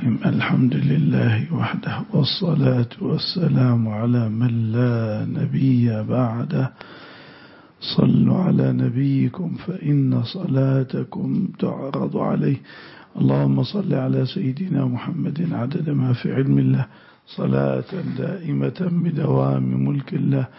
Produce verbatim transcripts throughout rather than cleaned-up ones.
الرحيم. الحمد لله وحده، والصلاة والسلام على من لا نبي بعده. صلوا على نبيكم فإن صلاتكم تعرض عليه. اللهم صل على سيدنا محمد عدد ما في علم الله، صلاة دائمة بدوام ملك الله،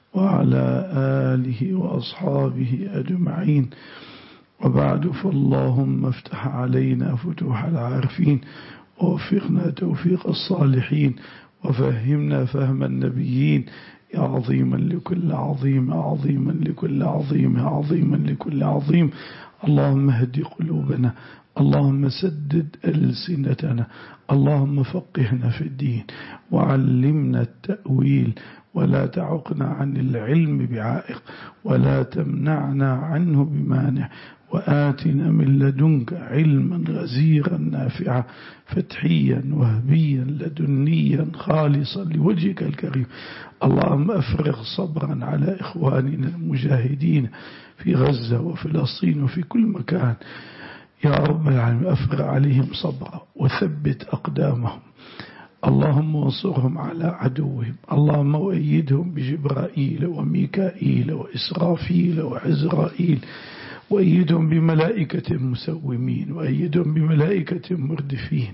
وعلى آله وأصحابه أجمعين. وبعد، فاللهم افتح علينا فتوح العارفين، ووفقنا توفيق الصالحين، وفهمنا فهم النبيين، يا عظيما لكل عظيم، عظيما لكل عظيم، عظيما لكل عظيم. اللهم اهد قلوبنا، اللهم سدد ألسنتنا، اللهم فقهنا في الدين، وعلمنا التأويل، ولا تعقنا عن العلم بعائق، ولا تمنعنا عنه بمانع، وآتنا من لدنك علما غزيرا نافعا فتحيا وهبيا لدنيا خالصا لوجهك الكريم. اللهم أفرغ صبرا على إخواننا المجاهدين في غزة وفلسطين وفي كل مكان يا رب العالمين. أفرغ عليهم صبرا وثبت أقدامهم، اللهم وانصرهم على عدوهم، اللهم وأيدهم بجبرائيل وميكائيل وإسرافيل وعزرائيل، وأيدهم بملائكة مسومين، وأيدهم بملائكة مردفين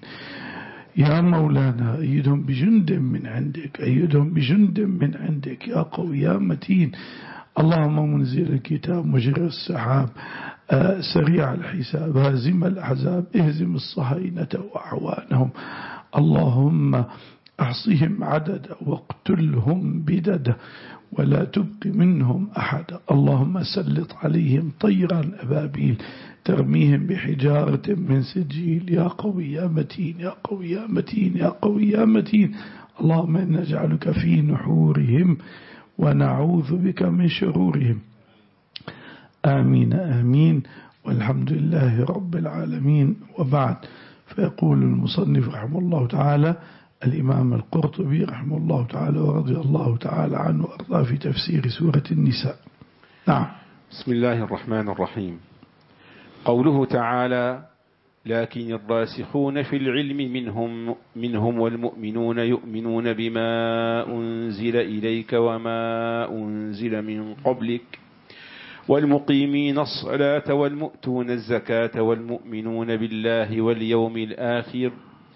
يا مولانا. أيدهم بجند من عندك، أيدهم بجند من عندك يا قوي يا متين. اللهم منزل الكتاب، مجرى السحاب، آه سريع الحساب، هازم الأحزاب، اهزم الصهاينة وأعوانهم. اللهم أحصهم عددا واقتلهم بددا، ولا تبق منهم أحد. اللهم سلط عليهم طيرا أبابيل ترميهم بحجارة من سجيل يا قوي يا متين، يا قوي يا متين، يا قوي يا متين. اللهم إنا نجعلك في نحورهم ونعوذ بك من شرورهم. آمين آمين، والحمد لله رب العالمين. وبعد، فيقول المصنف رحمه الله تعالى الإمام القرطبي رحمه الله تعالى ورضي الله تعالى عنه وأرضاه في تفسير سورة النساء. نعم. بسم الله الرحمن الرحيم. قوله تعالى: لكن الراسخون في العلم منهم منهم والمؤمنون يؤمنون بما أنزل إليك وما أنزل من قبلك والمقيمين الصلاة والمؤتون الزكاة والمؤمنون بالله واليوم الآخر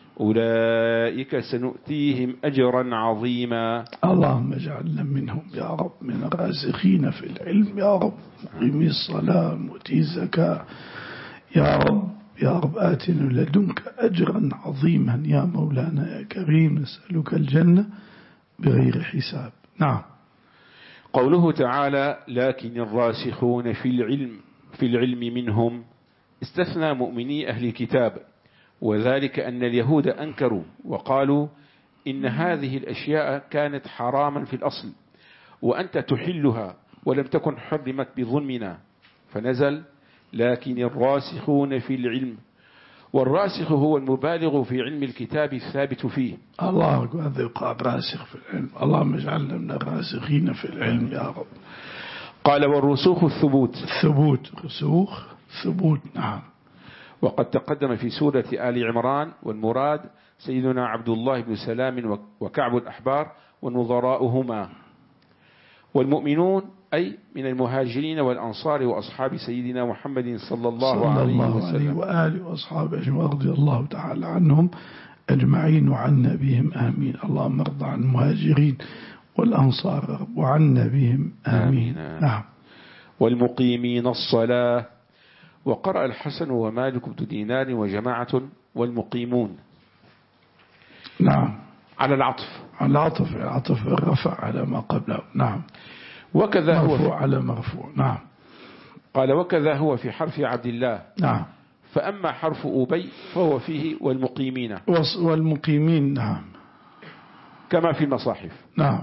أولئك سنؤتيهم أجرا عظيما. اللهم اجعلنا منهم يا رب، من الراسخين في العلم يا رب، مقيمي الصلاة مؤتي الزكاة يا رب، يا رب آتنا لدنك أجرا عظيما يا مولانا يا كريم. نسألك الجنة بغير حساب. نعم. قوله تعالى: لكن الراسخون في العلم في العلم منهم، استثنى مؤمني أهل الكتاب، وذلك أن اليهود أنكروا وقالوا إن هذه الأشياء كانت حراما في الأصل وأنت تحلها ولم تكن حرمت بظلمنا، فنزل: لكن الراسخون في العلم. والراسخ هو المبالغ في علم الكتاب الثابت فيه. الله أكبر، هذا يقال راسخ في العلم. اللهم اجعلنا من الراسخين في العلم يا رب. قال: والرسوخ الثبوت. الثبوت، رسوخ ثبوت. نعم. وقد تقدم في سورة آل عمران، والمراد سيدنا عبد الله بن سلام وكعب الأحبار ونظراؤهما. والمؤمنون أي من المهاجرين والأنصار وأصحاب سيدنا محمد صلى الله, صلى عليه, الله وسلم عليه وآله وأصحابه أجمعين، رضي الله تعالى عنهم أجمعين وعنا بهم آمين. اللهم ارض عن المهاجرين والأنصار وعنا بهم آمين, آمين. نعم. والمقيمين الصلاة. وقرأ الحسن ومالك بن دينار وجماعة والمقيمون. نعم. على العطف، على العطف، العطف الرفع على ما قبله. نعم. وكذا هو مرفوع على مرفوع. نعم. قال: وكذا هو في حرف عبد الله. نعم. فأما حرف أبي فهو فيه والمقيمين. والمقيمين. نعم. كما في المصاحف. نعم.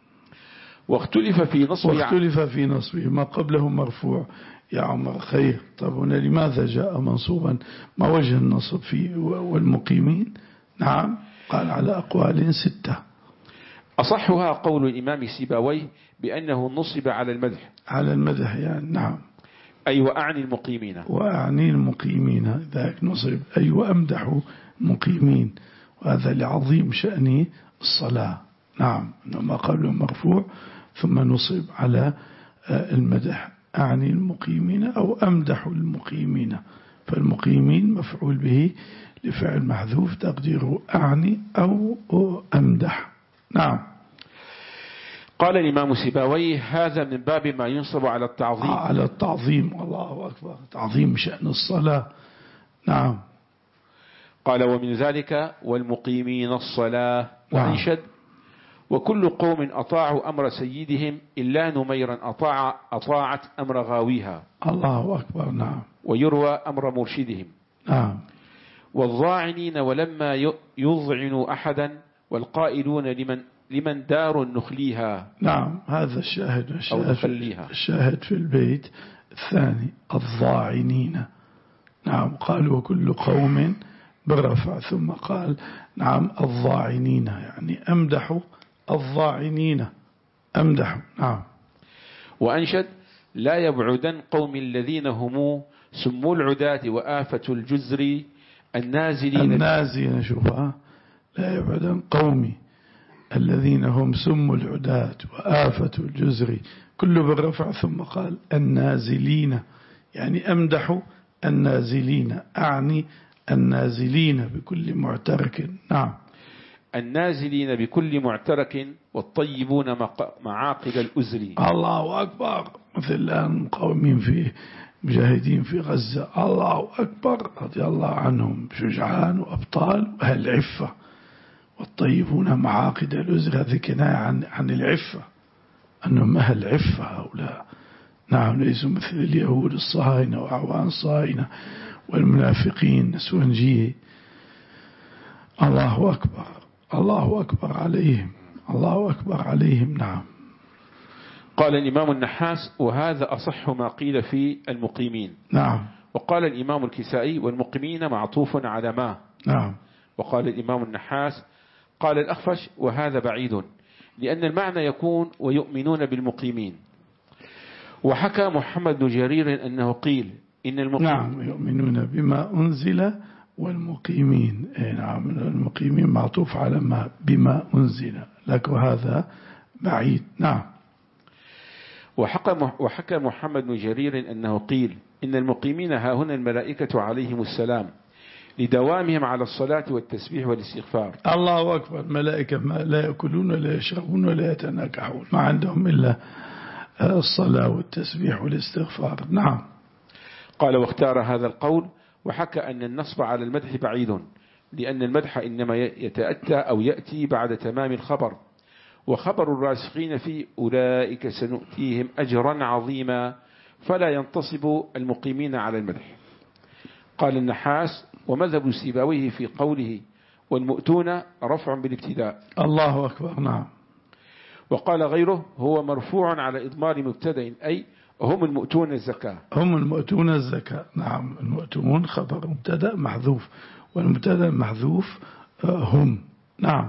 واختلف في نصبه واختلف في نصبه، ما قبله مرفوع يا عمر خير. طب هنا لماذا جاء منصوبا؟ ما وجه النصب فيه والمقيمين؟ نعم. قال على أقوال ستة. أصحها قول الإمام سيبويه بأنه نصب على المدح. على المدح يعني. نعم. أي وأعني المقيمين. وأعني المقيمين ذاك نصب، أي وأمدح مقيمين، وهذا لعظيم شأن الصلاة. نعم، ما قبله مرفوع ثم نصب على المدح، أعني المقيمين أو أمدح المقيمين، فالمقيمين مفعول به لفعل محذوف تقديره أعني أو أمدح. نعم. قال الإمام سيبويه هذا من باب ما ينصب على التعظيم. آه على التعظيم، الله أكبر، تعظيم شأن الصلاة. نعم. قال ومن ذلك والمقيمين الصلاة. وأنشد وكل قوم أطاعوا أمر سيدهم إلا نميرا أطاع أطاعت أمر غاويها. الله أكبر. نعم. ويروى أمر مرشدهم. نعم. والظاعنين ولما يضعنوا أحدا والقائلون لمن لمن دار نخليها. نعم، هذا الشاهد الشاهد, الشاهد في البيت الثاني الظاعنين. نعم، قال وكل قوم بالرفع ثم قال نعم الظاعنين، يعني أمدحوا الظاعنين، أمدحوا. نعم. وأنشد لا يبعدن قوم الذين هم سموا العداة وآفة الجزر النازلين النازلين شوفها، لا يبعدن قومي الذين هم سموا العداة وآفة الجزر، كله بالرفع ثم قال النازلين، يعني أمدحوا النازلين، أعني النازلين بكل معترك. نعم. النازلين بكل معترك والطيبون معاقل الأزر. الله أكبر، مثل الآن مقاومين في مجاهدين في غزة، الله أكبر، رضي الله عنهم، شجعان وأبطال وأهل العفة. والطيبون معاقد الأزر، هذه كناية عن, عن العفة، أنهم أهل عفة هؤلاء. نعم، ليسوا مثل اليهود الصهاينة وأعوان الصهاينة والمنافقين نسونجيه. الله أكبر، الله أكبر عليهم، الله أكبر عليهم. نعم. قال الإمام النحاس وهذا أصح ما قيل في المقيمين. نعم. وقال الإمام الكسائي والمقيمين معطوف على ما. نعم. وقال الإمام النحاس قال الأخفش وهذا بعيد لأن المعنى يكون ويؤمنون بالمقيمين. وحكى محمد بن جرير أنه قيل إن المقيمين نعم يؤمنون بما أنزل والمقيمين. نعم، المقيمين معطوف على ما بما أنزل لك، وهذا بعيد. نعم. وحكى, وحكى محمد بن جرير أنه قيل إن المقيمين ها هنا الملائكة عليهم السلام لدوامهم على الصلاة والتسبيح والاستغفار. الله أكبر، ملائكة ما لا يأكلون ولا يشربون ولا يتناكحون، ما عندهم إلا الصلاة والتسبيح والاستغفار. نعم. قال واختار هذا القول وحكى أن النصب على المدح بعيد لأن المدح إنما يتأتى أو يأتي بعد تمام الخبر، وخبر الراسخين في أولئك سنؤتيهم أجرا عظيما، فلا ينتصب المقيمين على المدح. قال النحاس ومذهب سيبويه في قوله والمؤتون رفع بالابتداء. الله أكبر. نعم. وقال غيره هو مرفوع على إضمار مبتدأ، أي هم المؤتون الزكاة. هم المؤتون الزكاة. نعم، المؤتون خبر مبتدأ محذوف، والمبتدأ محذوف هم. نعم.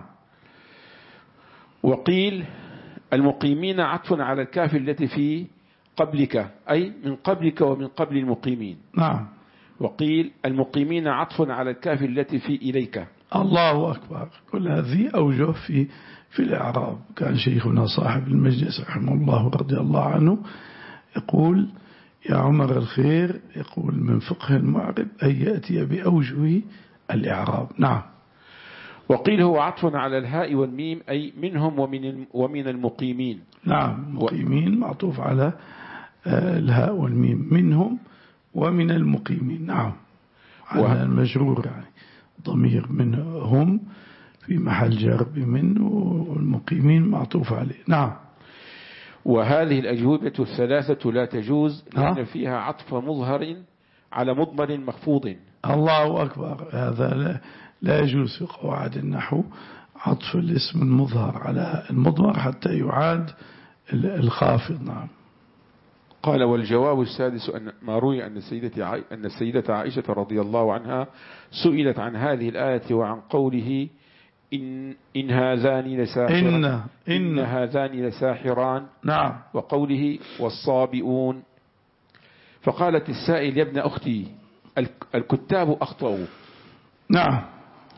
وقيل المقيمين عطف على الكاف التي في قبلك، أي من قبلك ومن قبل المقيمين. نعم. وقيل المقيمين عطف على الكاف التي في إليك. الله أكبر، كل هذه أوجه في في الإعراب. كان شيخنا صاحب المجلس رحمه الله رضي الله عنه يقول يا عمر الخير، يقول من فقه المعرب أن يأتي بأوجه الإعراب. نعم. وقيل هو عطف على الهاء والميم، أي منهم ومن ومن المقيمين. نعم، مقيمين معطوف على الهاء والميم، منهم ومن المقيمين. نعم، على المجرور، يعني ضمير منهم في محل جر بمن، والمقيمين معطوف عليه. نعم. وهذه الأجوبة الثلاثة لا تجوز لأن فيها عطف مظهر على مضمر مخفوض. الله أكبر، هذا لا, لا يجوز في قواعد النحو عطف الاسم المظهر على المضمر حتى يعاد الخافض. نعم. قال والجواب السادس أن ما روي أن السيدة عائشة, أن السيدة عائشة رضي الله عنها سئلت عن هذه الآية وعن قوله إن, إن هذان لساحران إن, إن هذان لساحران. نعم. وقوله والصابئون، فقالت السائل يا ابن أختي الكتاب أخطأوا. نعم.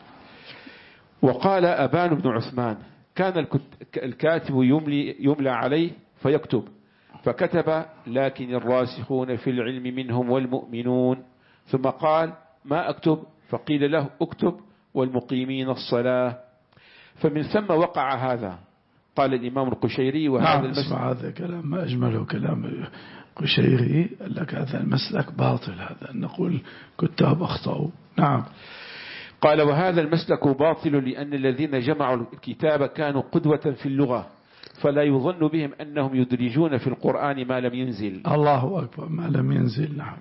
وقال أبان بن عثمان كان الكاتب يملي, يملى عليه فيكتب، فكتب لكن الراسخون في العلم منهم والمؤمنون، ثم قال ما أكتب، فقيل له اكتب والمقيمين الصلاة. فمن ثم وقع هذا. قال الإمام القشيري وهذا نعم المسلك اسمع هذا كلام ما أجمله كلام القشيري، لك هذا المسلك باطل، هذا نقول كتاب أخطأوا. نعم. قال وهذا المسلك باطل لأن الذين جمعوا الكتاب كانوا قدوة في اللغة، فلا يظن بهم أنهم يدرجون في القرآن ما لم ينزل. الله أكبر، ما لم ينزل. نعم.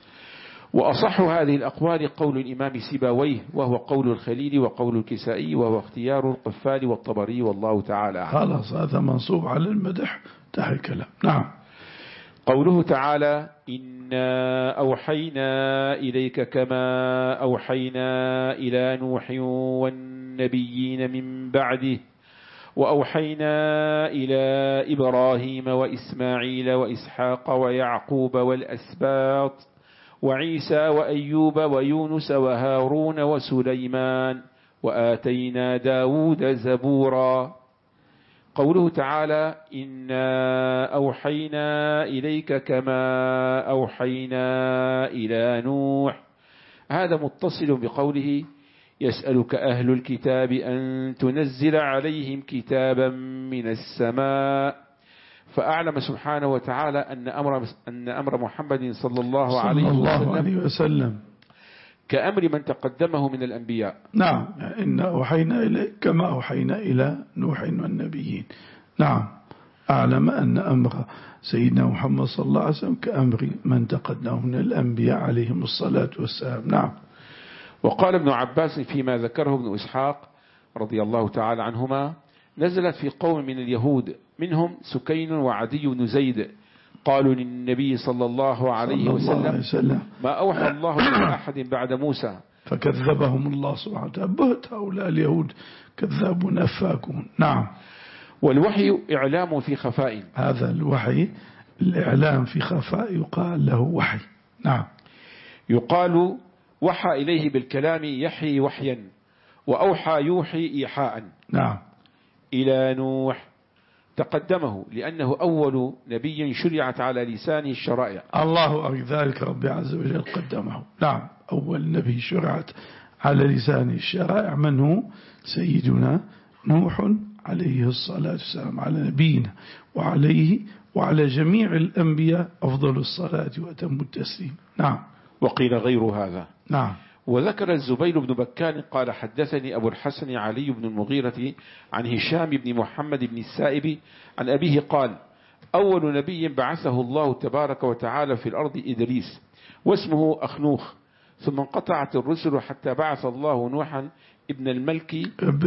وأصح هذه الأقوال قول الإمام سيبويه، وهو قول الخليل وقول الكسائي، وهو اختيار القفال والطبري، والله تعالى خلاص هذا منصوب على المدح تحت الكلام. نعم. قوله تعالى إنا أوحينا إليك كما أوحينا إلى نوح والنبيين من بعده، وأوحينا إلى إبراهيم وإسماعيل وإسحاق ويعقوب والأسباط وعيسى وأيوب ويونس وهارون وسليمان وآتينا داود زبورا. قوله تعالى إنا أوحينا إليك كما أوحينا إلى نوح، هذا متصل بقوله يسألك أهل الكتاب أن تنزل عليهم كتابا من السماء، فأعلم سبحانه وتعالى أن أمر, أن أمر محمد صلى الله عليه صلى الله وسلم, عليه وسلم كأمر من تقدمه من الأنبياء. نعم. إن أوحينا إليك كما أوحينا إلى نوح والنبيين. نعم. أعلم أن أمر سيدنا محمد صلى الله عليه وسلم كأمر من تقدمه من الأنبياء عليهم الصلاة والسلام. نعم. وقال ابن عباس فيما ذكره ابن إسحاق رضي الله تعالى عنهما نزلت في قوم من اليهود منهم سكين وعدي بن زيد، قالوا للنبي صلى الله عليه وسلم, وسلم ما أوحى الله إلى أحد بعد موسى، فكذبهم الله سبحانه وتعالى. بهت هؤلاء اليهود كذابون أفاكون. نعم. والوحي إعلام في خفاء، هذا الوحي الإعلام في خفاء يقال له وحي. نعم. يقال وحى إليه بالكلام يحيي وحيا، وأوحى يوحي إيحاء. نعم. إلى نوح تقدمه لأنه أول نبي شرعت على لسانه الشرائع. الله أكبر، ذلك ربي عز وجل قدمه. نعم. أول نبي شرعت على لسانه الشرائع من هو؟ سيدنا نوح عليه الصلاة والسلام، على نبينا وعليه وعلى جميع الأنبياء أفضل الصلاة وأتم التسليم. نعم. وقيل غير هذا. نعم. وذكر الزبير بن بكار قال حدثني أبو الحسن علي بن المغيرة عن هشام بن محمد بن السائب عن أبيه قال أول نبي بعثه الله تبارك وتعالى في الأرض إدريس واسمه أخنوخ، ثم انقطعت الرسل حتى بعث الله نوحا ابن الملك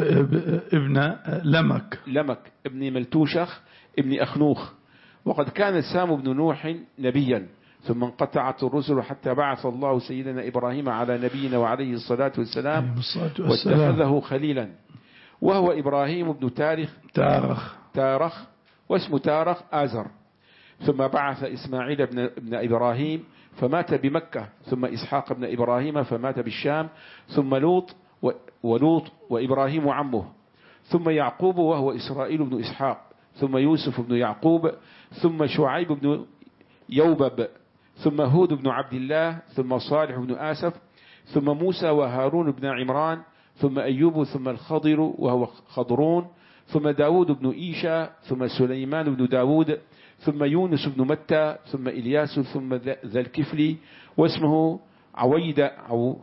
ابن لمك لمك ابن ملتوشخ ابن أخنوخ، وقد كان سام بن نوح نبيا، ثم انقطعت الرسل حتى بعث الله سيدنا إبراهيم على نبينا وعليه الصلاة والسلام واتخذه خليلا، وهو إبراهيم بن تارخ تارخ تارخ واسم تارخ آزر، ثم بعث إسماعيل بن, ابن إبراهيم فمات بمكة، ثم إسحاق بن إبراهيم فمات بالشام، ثم لوط ولوط وإبراهيم عمه، ثم يعقوب وهو إسرائيل بن إسحاق، ثم يوسف بن يعقوب، ثم شعيب بن يوبب، ثم هود بن عبد الله، ثم صالح بن آسف، ثم موسى وهارون بن عمران، ثم أيوب، ثم الخضر وهو خضرون، ثم داود بن إيشا، ثم سليمان بن داود، ثم يونس بن متى، ثم إلياس، ثم ذا الكفل واسمه عويد عو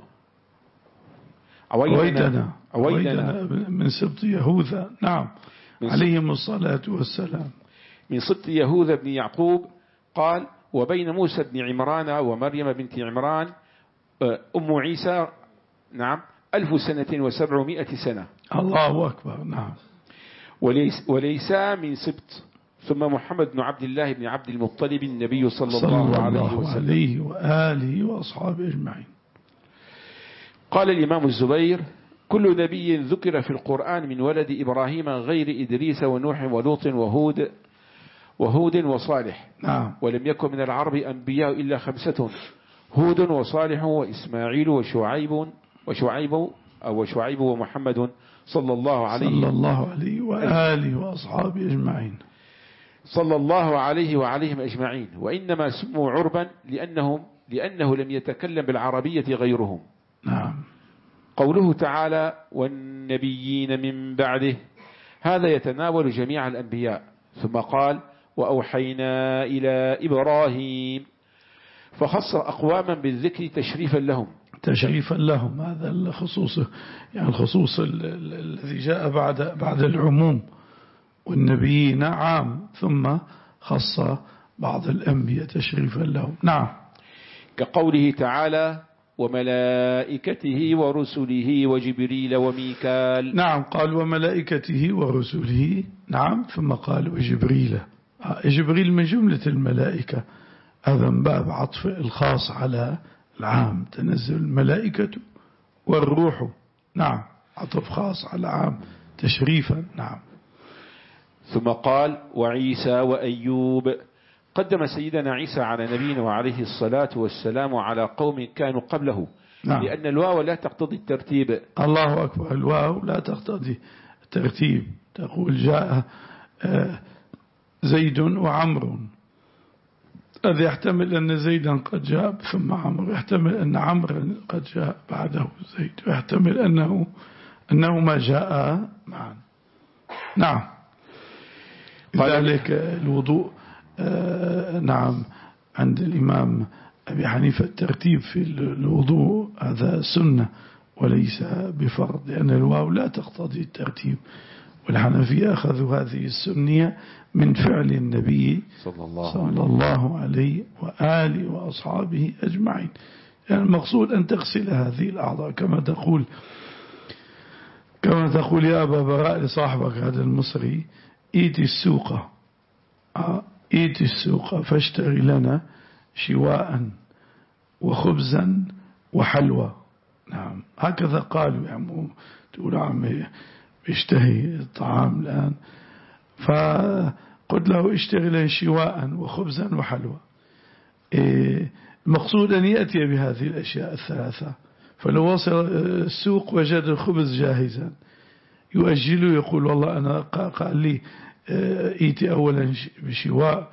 عويدنا عويدنا من سبط يهوذا. نعم. عليهم الصلاة والسلام. من سبط يهوذا بن يعقوب. قال وبين موسى بن عمران ومريم بنت عمران أم عيسى نعم ألف سنة وسبعمائة سنة. الله أكبر. نعم. وليس, وليس من سبط. ثم محمد بن عبد الله بن عبد المطلب النبي صلى, صلى الله, الله عليه وسلم عليه وآله وأصحابه أجمعين. قال الإمام الزبير كل نبي ذكر في القرآن من ولد إبراهيم غير إدريس ونوح ولوط وهود وهود وصالح. نعم. ولم يكن من العرب أنبياء إلا خمسة: هود وصالح وإسماعيل وشعيب وشعيب أو شعيب ومحمد صلى الله عليه صلى الله عليه وآله وأصحابه أجمعين صلى الله عليه وعليهم أجمعين. وإنما سموا عربا لأنهم لأنه لم يتكلم بالعربية غيرهم. نعم. قوله تعالى والنبيين من بعده هذا يتناول جميع الأنبياء. ثم قال وأوحينا إلى إبراهيم فخص أقواما بالذكر تشريفا لهم تشريفا لهم. هذا الخصوص يعني الخصوص الذي جاء بعد بعد العموم، والنبيين عام ثم خص بعض الأنبياء تشريفا لهم. نعم. كقوله تعالى وملائكته ورسله وجبريل وميكال. نعم قال وملائكته ورسله. نعم ثم قال وجبريل. جبريل من جملة الملائكة، هذا من باب عطف الخاص على العام، تنزل الملائكة والروح. نعم عطف خاص على عام تشريفا. نعم. ثم قال وعيسى وأيوب. قدم سيدنا عيسى على نبينا وعليه الصلاة والسلام على قوم كانوا قبله. نعم. لأن الواو لا تقتضي الترتيب. الله أكبر. الواو لا تقتضي الترتيب. تقول جاء زيد وعمر، هذا يحتمل أن زيدا قد جاء ثم عمر، يحتمل أن عمر قد جاء بعده زيد، ويحتمل أنه أنه ما جاء معا. نعم. لذلك الوضوء آه نعم عند الإمام أبي حنيفة الترتيب في الوضوء هذا سنة وليس بفرض، لأن الواو لا تقتضي الترتيب. والحنفية أخذوا هذه السنية من فعل النبي صلى الله, صلى الله عليه وآله وأصحابه أجمعين. يعني المقصود أن تغسل هذه الأعضاء كما تقول كما تقول يا أبا براء لصاحبك هذا المصري ايتي السوق ايتي السوق فاشتري لنا شواء وخبزا وحلوى. نعم هكذا قالوا. يعني تقول عم يشتهي الطعام الآن، فقلت له اشتري لنا شواء وخبزا وحلوى. المقصود أن يأتي بهذه الأشياء الثلاثة، فلو وصل السوق وجد الخبز جاهزا يؤجله، يقول والله أنا قال لي ايتي أولا بشواء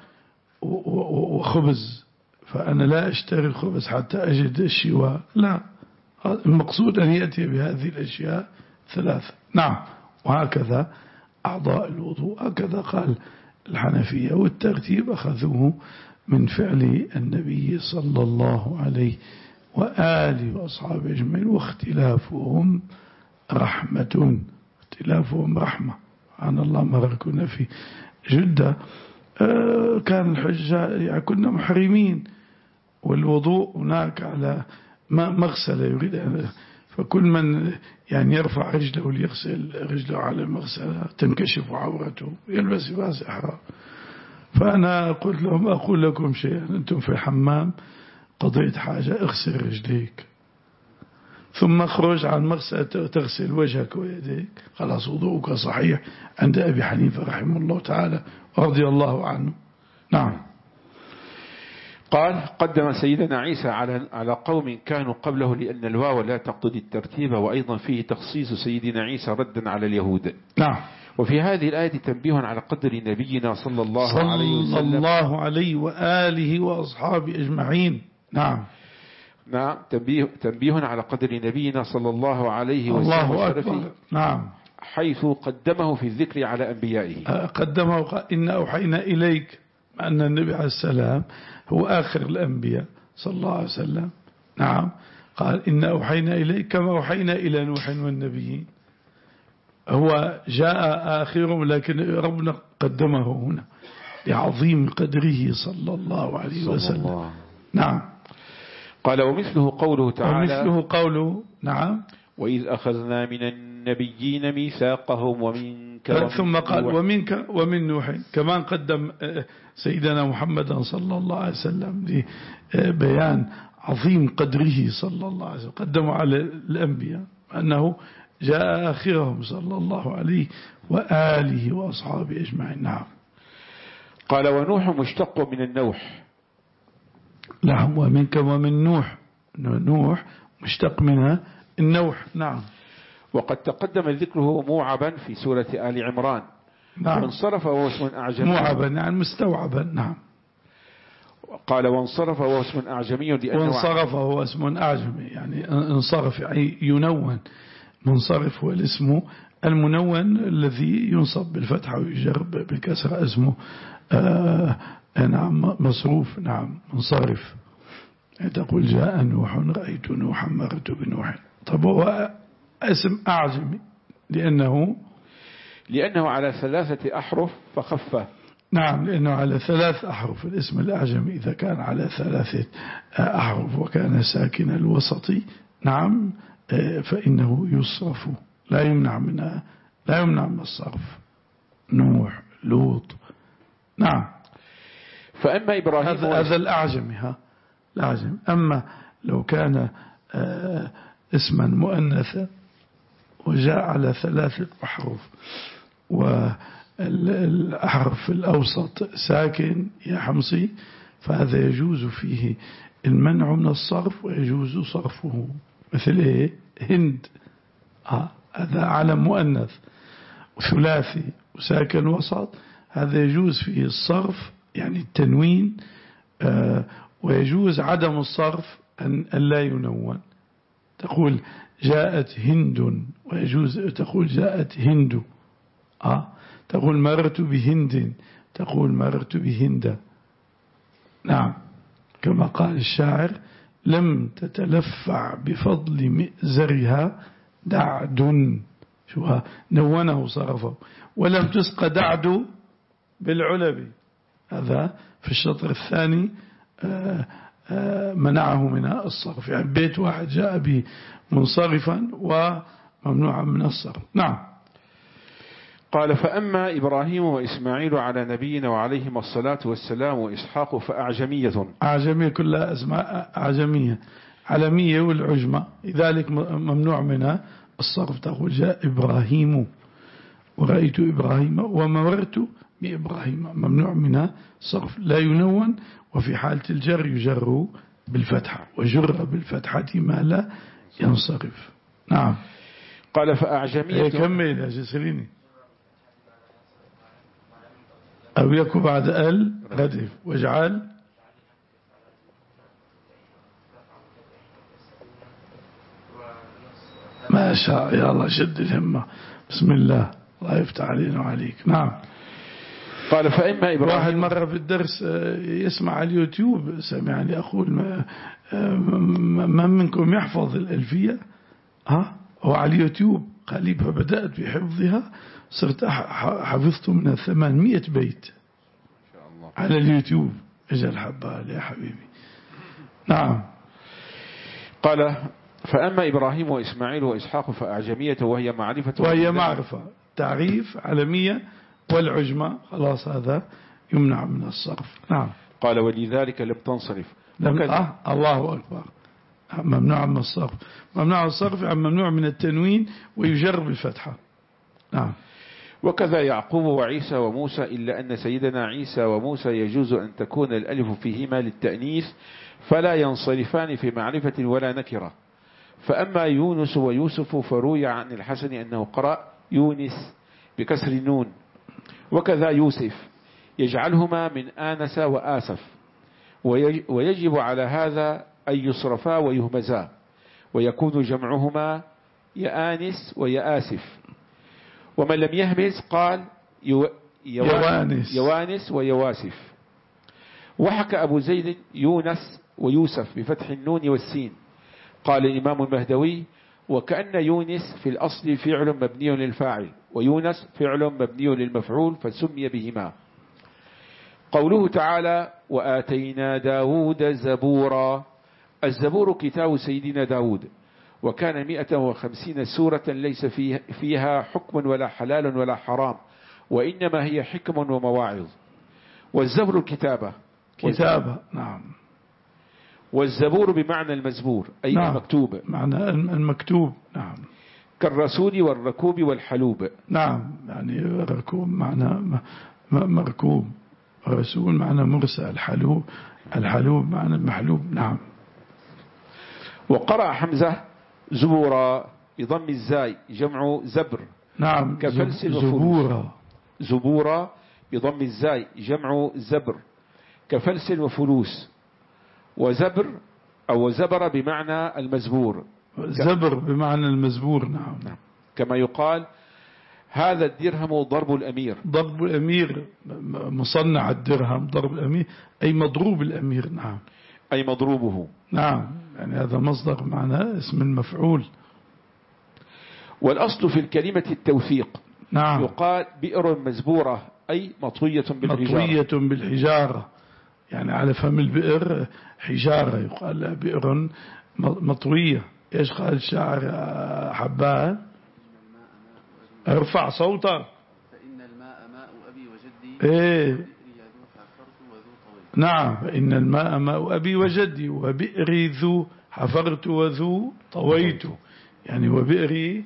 وخبز، فأنا لا أشتري الخبز حتى أجد الشواء. لا، المقصود أن يأتي بهذه الأشياء ثلاثة. نعم. وهكذا أعضاء الوضوء، هكذا قال الحنفية، والترتيب أخذوه من فعل النبي صلى الله عليه وآله وأصحابه أجمعين. واختلافهم رحمة، اختلافهم رحمة. سبحان الله، مرة كنا في جدة كان الحجاج يعني كنا محرمين، والوضوء هناك على مغسلة يريد أن، فكل من يعني يرفع رجله ليغسل رجله على المغسلة تنكشف عورته يلبس لباس إحرام. فأنا قلت لهم أقول لكم شيئا، أنتم في الحمام قضيت حاجة اغسل رجليك ثم اخرج عن المغسلة تغسل وجهك ويديك، خلاص وضوءك صحيح عند أبي حنيفة رحمه الله تعالى رضي الله عنه. نعم. قال قدم سيدنا عيسى على على قوم كانوا قبله لأن الواو لا تقتضي الترتيب، وأيضا فيه تخصيص سيدنا عيسى ردا على اليهود. نعم. وفي هذه الآية تنبيه على قدر نبينا صلى الله صلى عليه وسلم صلى الله عليه وآله وأصحابه أجمعين. نعم. نعم تنبيه, تنبيه على قدر نبينا صلى الله عليه وسلم. الله أكبر. نعم. حيث قدمه في الذكر على أنبيائه. قدمه قال إن أوحينا إليك، أن النبي عليه السلام هو آخر الأنبياء صلى الله عليه وسلم. نعم. قال إن أوحينا إليك كما أوحينا إلى نوح والنبيين. هو جاء آخرهم لكن ربنا قدمه هنا لعظيم قدره صلى الله عليه وسلم. الله. نعم. قال ومثله قوله تعالى ومثله قوله نعم وإذ أخذنا من النبيين ميثاقهم ومنك ثم قال ومنك ومن نوح، كمان قدم سيدنا محمد صلى الله عليه وسلم لبيان عظيم قدره صلى الله عليه وسلم، قدموا على الأنبياء أنه جاء آخرهم صلى الله عليه وآله وأصحابه أجمعين. نعم. قال ونوح مشتق من النوح. نعم. ومنك ومن نوح، نوح مشتق منها النوح. نعم. وقد تقدم ذكره موعبا في سورة آل عمران. نعم. وانصرف وهو اسم أعجمي. موعبا يعني مستوعبا. نعم. قال وانصرف وهو اسم أعجمي لأنه وانصرف هو اسم أعجمي يعني انصرف يعني ينون. منصرف هو الاسم المنون الذي ينصب بالفتحة ويجر بالكسر اسمه آه نعم مصروف. نعم منصرف. تقول جاء نوح رأيت نوحا مرت بنوح. طب هو اسم أعجمي لأنه لأنه على ثلاثة أحرف فخفه. نعم لأنه على ثلاث أحرف. الاسم الأعجمي إذا كان على ثلاثة أحرف وكان ساكن الوسط نعم فإنه يصرف لا يمنع منها لا يمنع من الصرف. نوح لوط. نعم. فأما إبراهيم هذا, هذا الأعجمي ها الأعجم. أما لو كان اسما مؤنثا وجاء على ثلاثة أحرف والأحرف الأوسط ساكن يا حمصي فهذا يجوز فيه المنع من الصرف ويجوز صرفه. مثل إيه؟ هند. آه. هذا علم مؤنث ثلاثي وساكن وسط هذا يجوز فيه الصرف يعني التنوين آه ويجوز عدم الصرف أن لا ينون. تقول جاءت هند ويجوز تقول جاءت هند. آه. تقول مررت بهند تقول مررت بهند. نعم كما قال الشاعر لم تتلفع بفضل مئزرها دعد. شو نونه صرفه. ولم تسق دعد بالعلب. هذا في الشطر الثاني آآ آآ منعه من الصرف. يعني بيت واحد جاء به منصرفا وممنوعا من الصرف. نعم. قال فأما إبراهيم وإسماعيل على نبينا وعليهما الصلاة والسلام وإسحاق فأعجمية. أعجمية كلها أسماء أعجمية علمية والعجمة لذلك ممنوع منها الصرف. تقول جاء إبراهيم ورأيت إبراهيم ومررت بإبراهيم ممنوع منها الصرف لا ينون. وفي حالة الجر يجر بالفتحة وجر بالفتحة ما لا ينصرف. نعم. قال فأعجمية. كمل يا جسريني. أو يكو بعد ال ردف واجعل ما شاء. يا الله شد الهمة. بسم الله الله يفتح علينا وعليك. نعم. قال فإما إبراهيم. واحد مرة في الدرس يسمع على اليوتيوب سمعني أقول ما, ما منكم يحفظ الألفية ها هو على اليوتيوب قليبها بدأت بحفظها صرت حفظت من ثمانمائة بيت على اليوتيوب. اجل حبال يا حبيبي. نعم. قال فأما إبراهيم وإسماعيل وإسحاق فأعجمية وهي معرفة وهي معرفة تعريف علمية والعجمة خلاص هذا يمنع من الصرف. نعم. قال ولذلك لم تنصرف. آه الله أكبر. ممنوع من الصرف. ممنوع من الصرف يعني ممنوع من التنوين ويجر بالفتحة. نعم. وكذا يعقوب وعيسى وموسى إلا أن سيدنا عيسى وموسى يجوز أن تكون الألف فيهما للتأنيث فلا ينصرفان في معرفة ولا نكرة. فأما يونس ويوسف فروي عن الحسن أنه قرأ يونس بكسر النون. وكذا يوسف يجعلهما من آنس وآسف ويجب على هذا أن يصرفا ويهمزا ويكون جمعهما يآنس ويآسف. ومن لم يهمز قال يو يوانس, يوانس ويواسف. وحكى أبو زيد يونس ويوسف بفتح النون والسين. قال الإمام المهدوي وكأن يونس في الأصل فعل مبني للفاعل ويونس فعل مبني للمفعول فسمي بهما. قوله تعالى وآتينا داود زبورا. الزبور كتاب سيدنا داود وكان مئة وخمسين سورة ليس فيها حكم ولا حلال ولا حرام وإنما هي حكم ومواعظ. والزبر الكتابة كتابة. نعم. والزبور بمعنى المزبور أي نعم. المكتوب. معنى المكتوب. نعم. كالرسول والركوب والحلوب. نعم يعني ركوب معنى مركوب رسول معنى مرسى. الحلوب الحلوب معنى محلوب. نعم. وقرأ حمزة زبورا بضم الزاي جمع زبر. نعم. كفلس وفلوس. زبورة. زبورة بضم الزاي جمع زبر كفلس وفلوس. وزبر أو زبر بمعنى المزبور. زبر بمعنى المزبور. نعم. نعم. كما يقال هذا الدرهم ضرب الأمير. ضرب الأمير مصنع الدرهم ضرب الأمير أي مضروب الأمير. نعم. أي مضروبه. نعم. يعني هذا مصدر معناه اسم المفعول. والأصل في الكلمة التوثيق. نعم. يقال بئر مزبورة أي مطوية بالحجارة. مطوية بالحجارة يعني على فم البئر حجارة يقال لها بئر مطوية. إيش قال الشاعر حبان؟ ارفع صوتك. فإن الماء ماء أبي وجدي. إيه. نعم. فإن الماء ماء أبي وجدي وبئري ذو حفرت وذو طويت. يعني وبئري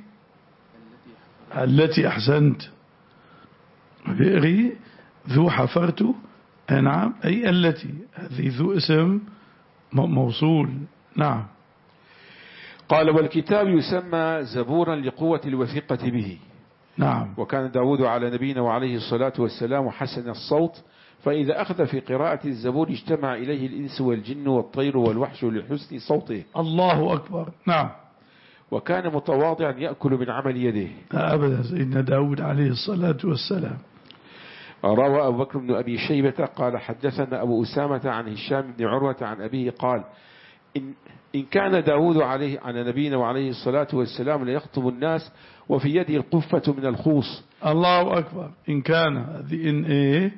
التي أحسنت. وبئري ذو حفرت. نعم. أي التي هذه ذو اسم موصول. نعم. قال والكتاب يسمى زبورا لقوة الوثيقة به. نعم. وكان داود على نبينا وعليه الصلاة والسلام حسن الصوت، فإذا أخذ في قراءة الزبور اجتمع إليه الإنس والجن والطير والوحش لحسن صوته. الله أكبر. نعم. وكان متواضعا يأكل من عمل يده. أبدا سيدنا داود عليه الصلاة والسلام. روى أبو بكر بن أبي شيبة قال حدثنا أبو أسامة عن هشام بن عروة عن أبيه قال إن, إن كان داود عليه على نبينا وعليه الصلاة والسلام ليخطب الناس وفي يده القفة من الخوص. الله أكبر. إن كان هذه إن إيه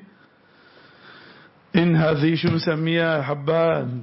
إن هذه شو نسميها حبان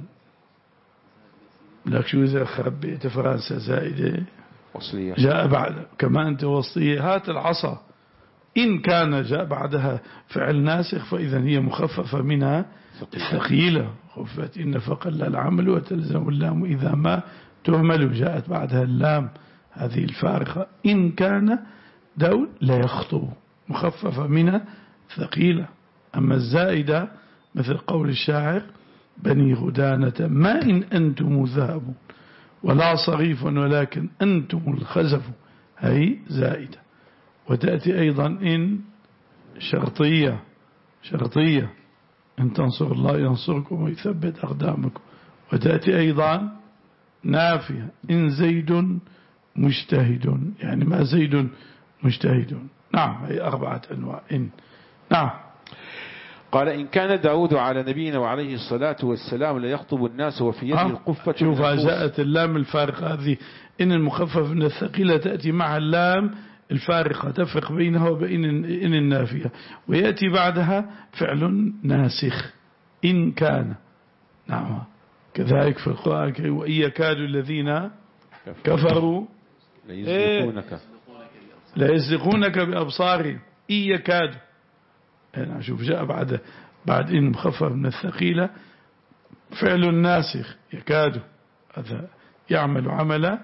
لك شو إذا خبيت فرنسا زائدة وصلية جاء بعد كما أنت وصية. هات العصا إن كان جاء بعدها فعل ناسخ فإذا هي مخففة منها ثقيلة. خفت إن فقل العمل وتلزم اللام إذا ما تهمل. جاءت بعدها اللام هذه الفارقة. إن كان داود لا يخطب مخففة منها ثقيلة. أما الزائدة مثل قول الشاعر بني غدانة ما إن أنتم ذهبوا ولا صريف ولكن أنتم الخزف هي زائدة. وتأتي أيضا إن شرطية شرطية إن تنصر الله ينصركم ويثبت أقدامكم. وتأتي أيضا نافية إن زيد مجتهد يعني ما زيد مجتهد. نعم. هي أربعة أنواع إن. نعم. قال إن كان داود على نبينا وعليه الصلاة والسلام ليخطب الناس وفي يده القفة. شوف جاءت اللام الفارقة هذه إن المخفف من الثقيلة تأتي مع اللام الفارقة تفرق بينها وبين إن النافية. ويأتي بعدها فعل ناسخ إن كان. نعم. كذلك في القرآن وإن يكاد الذين كفروا ليزلقونك ليزلقونك بأبصارهم إن يكاد. أنا شوف جاء بعد بعد إن مخفف من الثقيلة فعل ناسخ يكاد. هذا يعمل عملا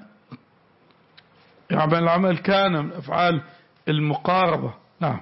يعمل العمل كان من أفعال المقاربة. نعم.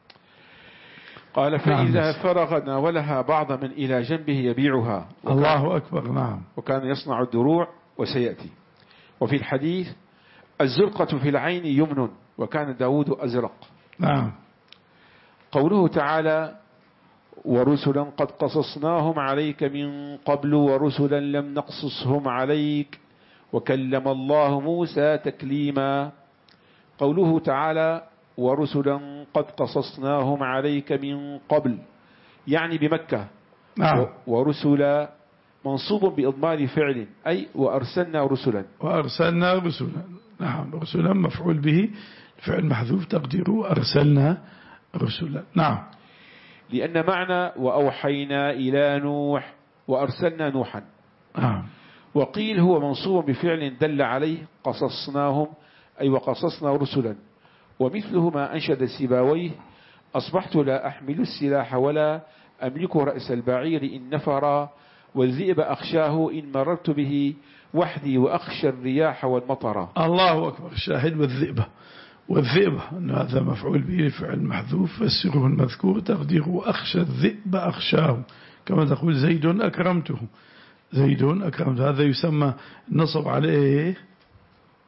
قال فإذا نعم. فرغ ناولها بعض من إلى جنبه يبيعها. الله أكبر. نعم. وكان يصنع الدروع وسيأتي. وفي الحديث الزرقة في العين يمن وكان داود أزرق. نعم. قوله تعالى ورسلا قد قصصناهم عليك من قبل ورسلا لم نقصصهم عليك وكلم الله موسى تكليما. قوله تعالى ورسلا قد قصصناهم عليك من قبل يعني بمكة. نعم. ورسلا منصوب بإضمار فعل أي وأرسلنا رسلا. وأرسلنا رسلا. نعم. رسلا مفعول به الفعل محذوف تقديره أرسلنا رسلا. نعم. لأن معنى وأوحينا إلى نوح وأرسلنا نوحا. نعم. وقيل هو منصوب بفعل دل عليه قصصناهم أي وقصصنا رسلا. ومثله ما أنشد سيباويه أصبحت لا أحمل السلاح ولا أملك رأس البعير إن نفر والذئب أخشاه إن مررت به وحدي وأخشى الرياح والمطر. الله أكبر. الشاهد والذئبة. والذئبة أن هذا مفعول به فعل محذوف فسره المذكور تقديره أخشى الذئب أخشاه كما تقول زيد أكرمته. زيد أكرمته هذا يسمى نصب عليه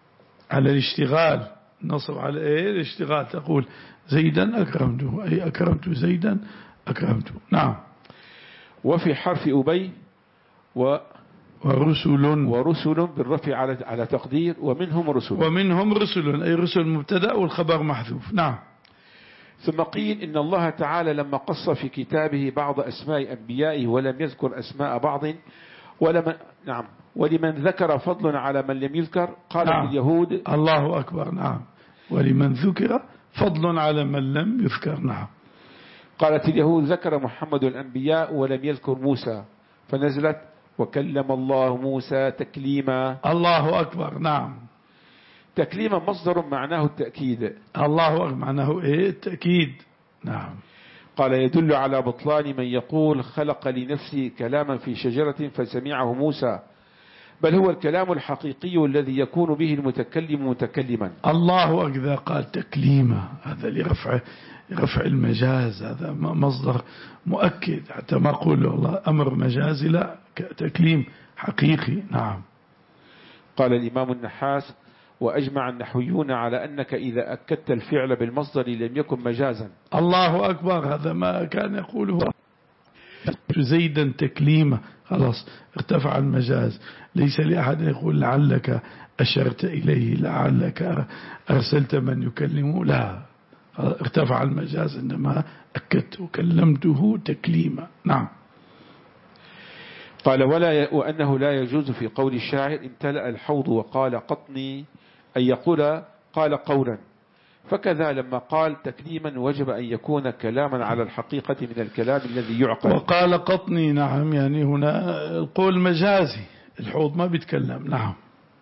على الاشتغال، نصب على إيه الاشتغال، تقول زيدا أكرمته، أي أكرمت زيدا أكرمته. نعم. وفي حرف أبي و ورسل ورسل بالرفع على على تقدير ومنهم رسل، ومنهم رسل، أي رسل مبتدأ والخبر محذوف. نعم. ثم قيل إن الله تعالى لما قص في كتابه بعض أسماء أنبيائه ولم يذكر أسماء بعض ولمن نعم ولمن ذكر فضل على من لم يذكر قالت نعم. اليهود الله أكبر. نعم. ولمن ذكر فضل على من لم يذكر. نعم. قالت اليهود ذكر محمد الأنبياء ولم يذكر موسى، فنزلت وكلم الله موسى تكليما. الله أكبر. نعم. تكليما مصدر معناه التأكيد. الله أكبر معناه إيه التأكيد. نعم. قال يدل على بطلان من يقول خلق لنفسه كلاما في شجرة فسمعه موسى، بل هو الكلام الحقيقي الذي يكون به المتكلم متكلما. الله أكبر قال تكليما، هذا لرفع رفع المجاز، هذا مصدر مؤكد، حتى ما أقول والله أمر مجازي، لا تكليم حقيقي. نعم. قال الإمام النحاس وأجمع النحويون على أنك إذا أكدت الفعل بالمصدر لم يكن مجازا. الله أكبر، هذا ما كان يقوله زيدا تكليما، خلاص ارتفع المجاز، ليس لأحد يقول لعلك أشرت إليه، لعلك أرسلت من يكلمه، لا، ارتفع المجاز إنما أكدت وكلمته تكليما. نعم. قال ولا ي... وأنه لا يجوز في قول الشاعر امتلأ الحوض وقال قطني أن يقول قال قولا، فكذا لما قال تكليما وجب أن يكون كلاما على الحقيقة من الكلام الذي يعقل. وقال قطني، نعم، يعني هنا القول مجازي، الحوض ما بيتكلم. نعم.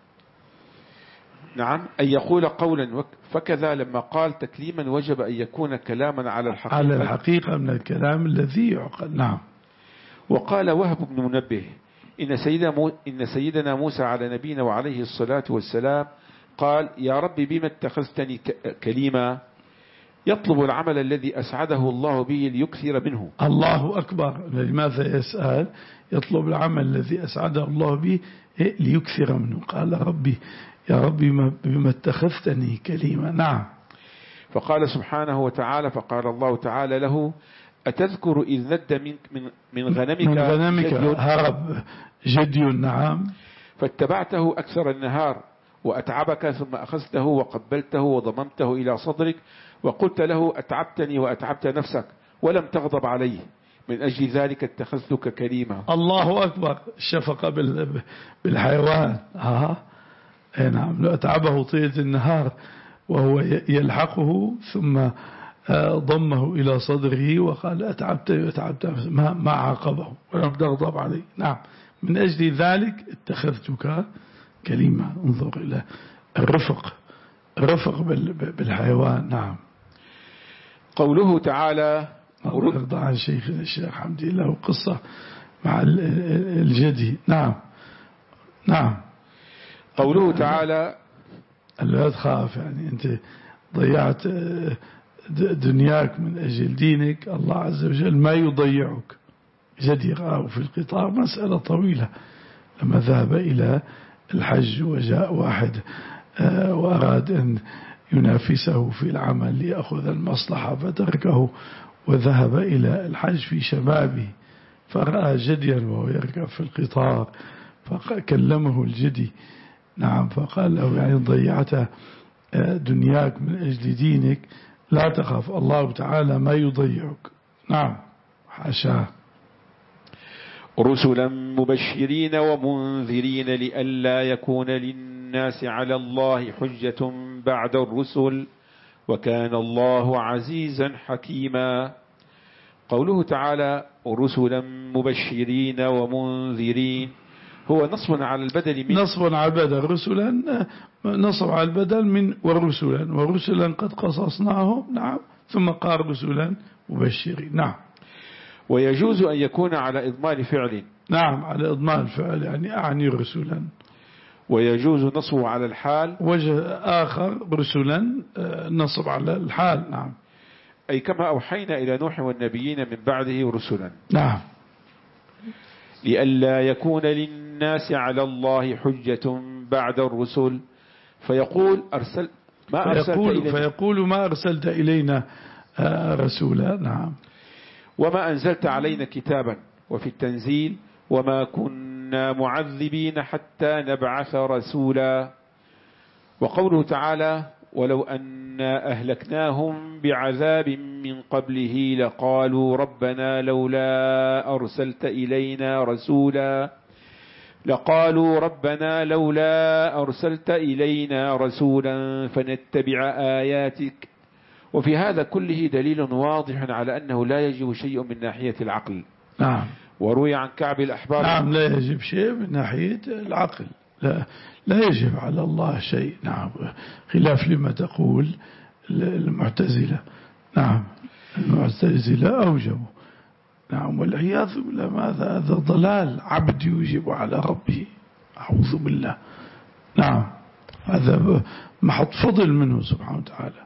نعم أن يقول قولا، فكذا لما قال تكليما وجب أن يكون كلاما على الحقيقة على الحقيقة من الكلام الذي يعقل. نعم. وقال وهب بن منبه إن سيدنا, مو إن سيدنا موسى على نبينا وعليه الصلاة والسلام قال يا رب بما اتخذتني كليما، يطلب العمل الذي أسعده الله به ليكثر منه. الله أكبر. لماذا يسأل؟ يطلب العمل الذي أسعده الله به ليكثر منه. قال ربي يا ربي بما اتخذتني كليما. نعم. فقال سبحانه وتعالى فقال الله تعالى له أتذكر إذ ند منك من, من غنمك, من غنمك جدي هرب جدي. نعم. فاتبعته أكثر النهار وأتعبك ثم أخذته وقبلته وضممته إلى صدرك وقلت له أتعبتني وأتعبت نفسك ولم تغضب عليه، من أجل ذلك اتخذتك كريما. الله أكبر. الشفقة بالحيوان. آه. نعم. لو أتعبه طيلة النهار وهو يلحقه ثم ضمه إلى صدره وقال أتعبت أتعبت ما, ما عاقبه ولم تغضب عليه. نعم. من أجل ذلك اتخذتك كلمة. انظر إلى الرفق الرفق بالحيوان. نعم. قوله تعالى أرضى عن شيخنا الشيخ حمدي له قصة مع الجدي. نعم. نعم. قوله تعالى لا تخاف، يعني أنت ضيعت دنياك من أجل دينك، الله عز وجل ما يضيعك. جدي رآه في القطار مسألة طويلة، لما ذهب إلى الحج وجاء واحد وأراد أن ينافسه في العمل ليأخذ المصلحة فتركه وذهب إلى الحج في شبابه، فرأى جديا وهو يركب في القطار فكلمه الجدي. نعم. فقال له يعني ضيعت دنياك من أجل دينك، لا تخاف الله تعالى ما يضيعك. نعم. حاشاه. رسلا مبشرين ومنذرين لئلا يكون للناس على الله حجة بعد الرسل وكان الله عزيزا حكيما. قوله تعالى رسلا مبشرين ومنذرين هو نصب على البدل من نصب على البدل. رسلا نصب على البدل من ورسلا، ورسلا قد قصصناهم. نعم. ثم قال رسلا مبشرين. نعم. ويجوز أن يكون على إضمار فعل. نعم. على إضمار الفعل، يعني أعني رسلا. ويجوز نصبه على الحال. وجه آخر رسلا نصب على الحال. نعم. أي كما أوحينا إلى نوح والنبيين من بعده رسلا. نعم. لئلا يكون للناس على الله حجة بعد الرسل فيقول أرسل ما أرسلت فيقول, إلينا فيقول ما أرسلت إلينا رسولا. نعم. وما أنزلت علينا كتابا. وفي التنزيل وما كنا معذبين حتى نبعث رسولا. وقوله تعالى ولو أنا أهلكناهم بعذاب من قبله لقالوا ربنا لولا أرسلت إلينا رسولا لقالوا ربنا لولا أرسلت إلينا رسولا فنتبع آياتك. وفي هذا كله دليل واضح على أنه لا يجب شيء من ناحية العقل. نعم. وروي عن كعب الأحبار نعم لا يجب شيء من ناحية العقل. لا, لا يجب على الله شيء. نعم. خلاف لما تقول المعتزلة. نعم. المعتزلة أوجبوا. نعم. والعياذ بالله ماذا هذا ضلال. عبد يوجب على ربه. أعوذ بالله. نعم. هذا محط فضل منه سبحانه وتعالى،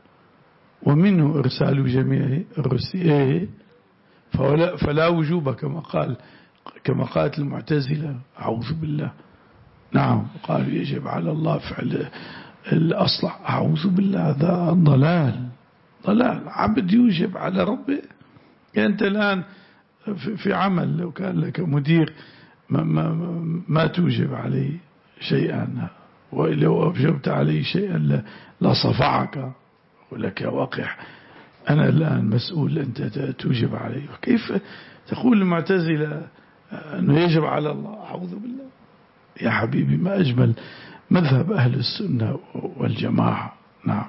ومنه إرسال جميع الرسل فلا, فلا وجوب كما قال كما قالت المعتزلة. أعوذ بالله. نعم. قالوا يجب على الله فعل الأصلح. أعوذ بالله. هذا ضلال ضلال. عبد يوجب على ربه. أنت الآن في عمل لو كان لك مدير ما, ما, ما توجب عليه شيئا، ولو أوجبت عليه شيئا لصفعك ولك وقح. أنا الآن مسؤول أنت توجب عليه. كيف تقول المعتزلة أنه يجب على الله؟ أعوذ بالله. يا حبيبي ما أجمل مذهب أهل السنة والجماعة. نعم.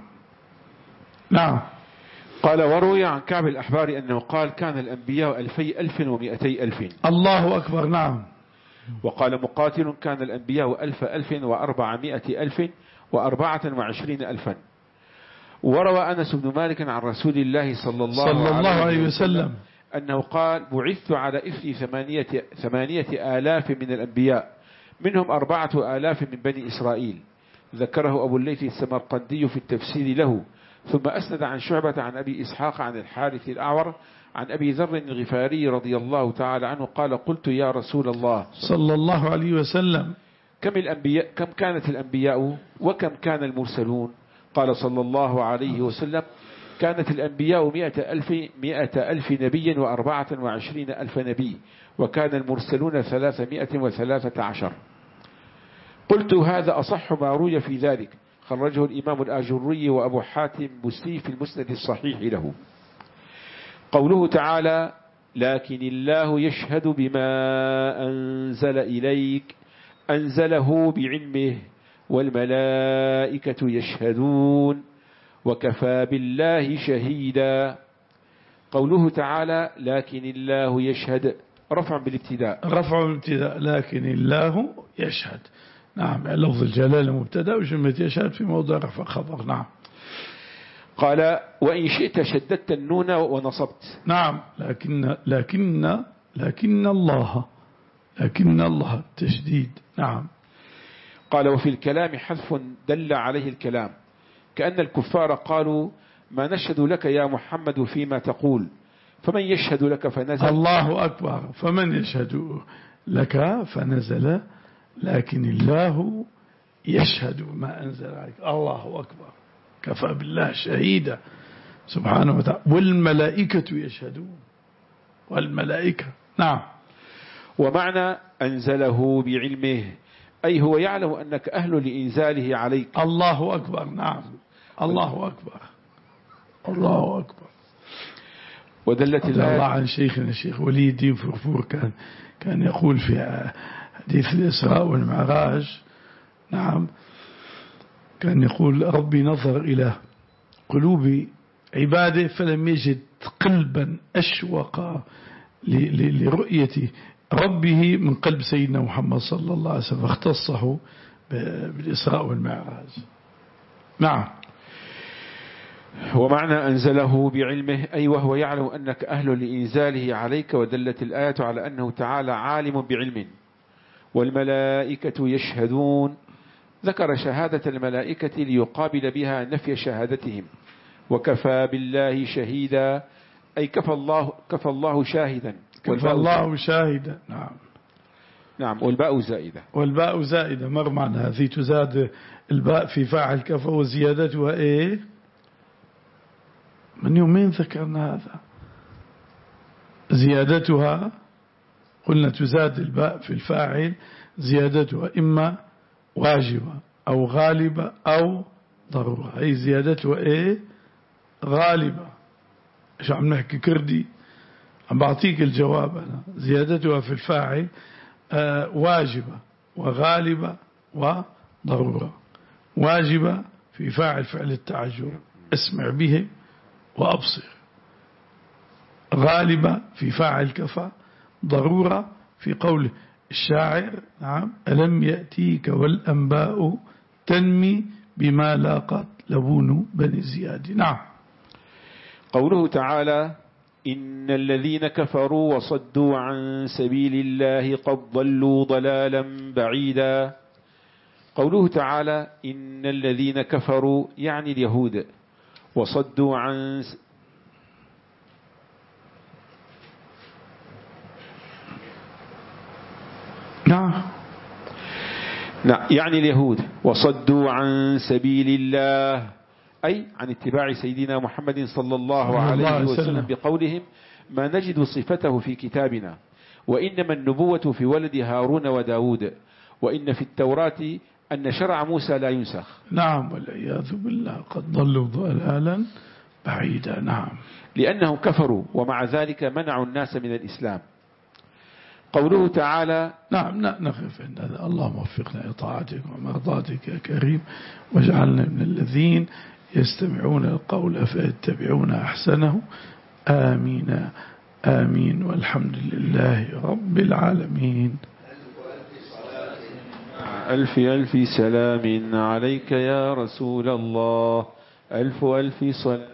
نعم. قال وروي عن كعب الأحبار أنه قال كان الأنبياء ألفي ألف ومئتي ألف. الله أكبر. نعم. وقال مقاتل كان الأنبياء ألف ألف وأربعمائة ألف وأربعة وعشرين ألفا. وروى أنس بن مالك عن رسول الله صلى الله, صلى الله عليه وسلم, وسلم أنه قال بعثت على إثر ثمانية, ثمانية آلاف من الأنبياء منهم أربعة آلاف من بني إسرائيل. ذكره أبو الليث السمرقندي في التفسير له، ثم أسند عن شعبة عن أبي إسحاق عن الحارث الأعور عن أبي ذر الغفاري رضي الله تعالى عنه قال قلت يا رسول الله صلى الله عليه وسلم كم الأنبياء كم كانت الأنبياء وكم كان المرسلون؟ قال صلى الله عليه وسلم كانت الأنبياء مئة ألف, مئة ألف نبي وأربعة وعشرين ألف نبي، وكان المرسلون ثلاثمائة وثلاثة عشر. قلت هذا أصح ما روي في ذلك، خرجه الإمام الآجري وأبو حاتم بستي في المسند الصحيح له. قوله تعالى لكن الله يشهد بما أنزل إليك أنزله بعلمه والملائكة يشهدون وكفى بالله شهيدا. قوله تعالى لكن الله يشهد رفع بالابتداء رفع بالابتداء لكن الله يشهد. نعم. لفظ الجلالة مبتدا وجملة يشهد في موضع رفع خبر. نعم. قال وإن شئت شددت النون ونصبت. نعم. لكن لكن لكن الله لكن الله تشديد. نعم. قال وفي الكلام حذف دل عليه الكلام، كأن الكفار قالوا ما نشهد لك يا محمد فيما تقول، فمن يشهد لك فنزل. الله أكبر. فمن يشهد لك فنزل لكن الله يشهد ما أنزل عليك. الله أكبر. كفى بالله شهيدا سبحانه وتعالى. والملائكة يشهدون. والملائكة. نعم. ومعنى أنزله بعلمه أي هو يعلم أنك أهل لإنزاله عليك. الله أكبر. نعم. الله أكبر. الله أكبر. ودلت الله عن شيخنا الشيخ ولي الدين فرفور كان كان يقول في حديث الإسراء والمعراج. نعم. كان يقول ربي نظر إلى قلوب عباده فلم يجد قلبا أشوق لرؤية ربه من قلب سيدنا محمد صلى الله عليه وسلم، اختصه بالإسراء والمعراج. نعم. ومعنى أنزله بعلمه أي وهو يعلم أنك أهل لإنزاله عليك. ودلت الآية على أنه تعالى عالم بعلم. والملائكة يشهدون ذكر شهادة الملائكة ليقابل بها نفي شهادتهم. وكفى بالله شهيدا أي كفى الله, كفى الله شاهدا. كفى الله شاهدا. نعم. نعم، والباء زائدة. والباء زائدة، مر معنا هذه تزاد الباء في فاعل كفى وزيادتها إيه؟ من يومين ذكرنا هذا. زيادتها قلنا تزاد الباء في الفاعل، زيادتها إما واجبة أو غالبة أو ضرورة. أي زيادتها إيه؟ غالبة. شو عم نحكي كردي؟ عم بعطيك الجواب أنا. زيادتها في الفاعل آه واجبة وغالبة وضرورة. واجبة في فاعل فعل التعجب، اسمع به وأبصر. غالبة في فاعل كفى. ضرورة في قول الشاعر نعم ألم يأتيك والأنباء تنمي بما لاقت لبون بني زياد. نعم. قوله تعالى إن الذين كفروا وصدوا عن سبيل الله قد ضلوا ضلالا بعيدا. قوله تعالى إن الذين كفروا يعني اليهود، وصدوا عن نعم نعم يعني اليهود، وصدوا عن سبيل الله أي عن اتباع سيدنا محمد صلى الله عليه وسلم بقولهم ما نجد صفته في كتابنا، وإنما النبوة في ولد هارون وداود، وإن في التوراة أن شرع موسى لا ينسخ. نعم والعياذ بالله، قد ضلوا ضلالا بعيدا. نعم، لأنهم كفروا ومع ذلك منعوا الناس من الإسلام. قوله تعالى نعم نقف عند هذا. اللهم وفقنا لطاعتك ومرضاتك يا كريم، واجعلنا من الذين يستمعون القول فيتبعون أحسنه. آمين آمين، والحمد لله رب العالمين. ألف ألف سلام عليك يا رسول الله. ألف ألف صلاة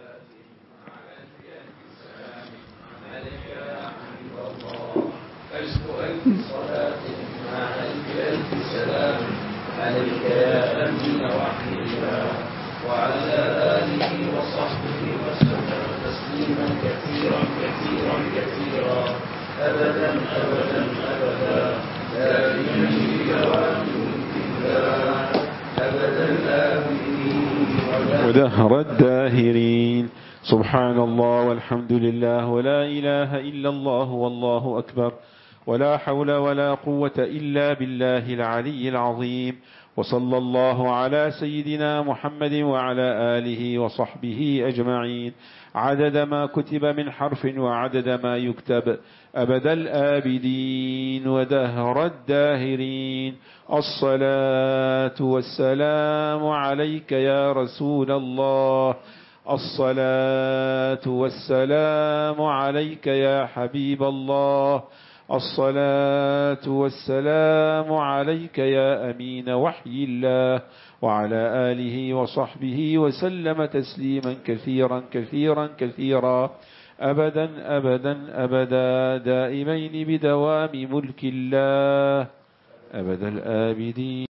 عليك يا أمين وحي الله، وعلى آله وصحبه وسلم تسليما كثيرا كثيرا كثيرا أبدا أبدا أبدا دائما بدوام الله أبدا آمين ودهر الداهرين. سبحان الله والحمد لله ولا إله إلا الله والله أكبر، ولا حول ولا قوة إلا بالله العلي العظيم. وصلى الله على سيدنا محمد وعلى آله وصحبه أجمعين، عدد ما كتب من حرف وعدد ما يكتب، أبد الآبدين ودهر الداهرين. الصلاة والسلام عليك يا رسول الله، الصلاة والسلام عليك يا حبيب الله، الصلاة والسلام عليك يا أمين وحي الله، وعلى آله وصحبه وسلم تسليما كثيرا كثيرا كثيرا أبدا أبدا أبدا دائمين بدوام ملك الله أبد الآبدين.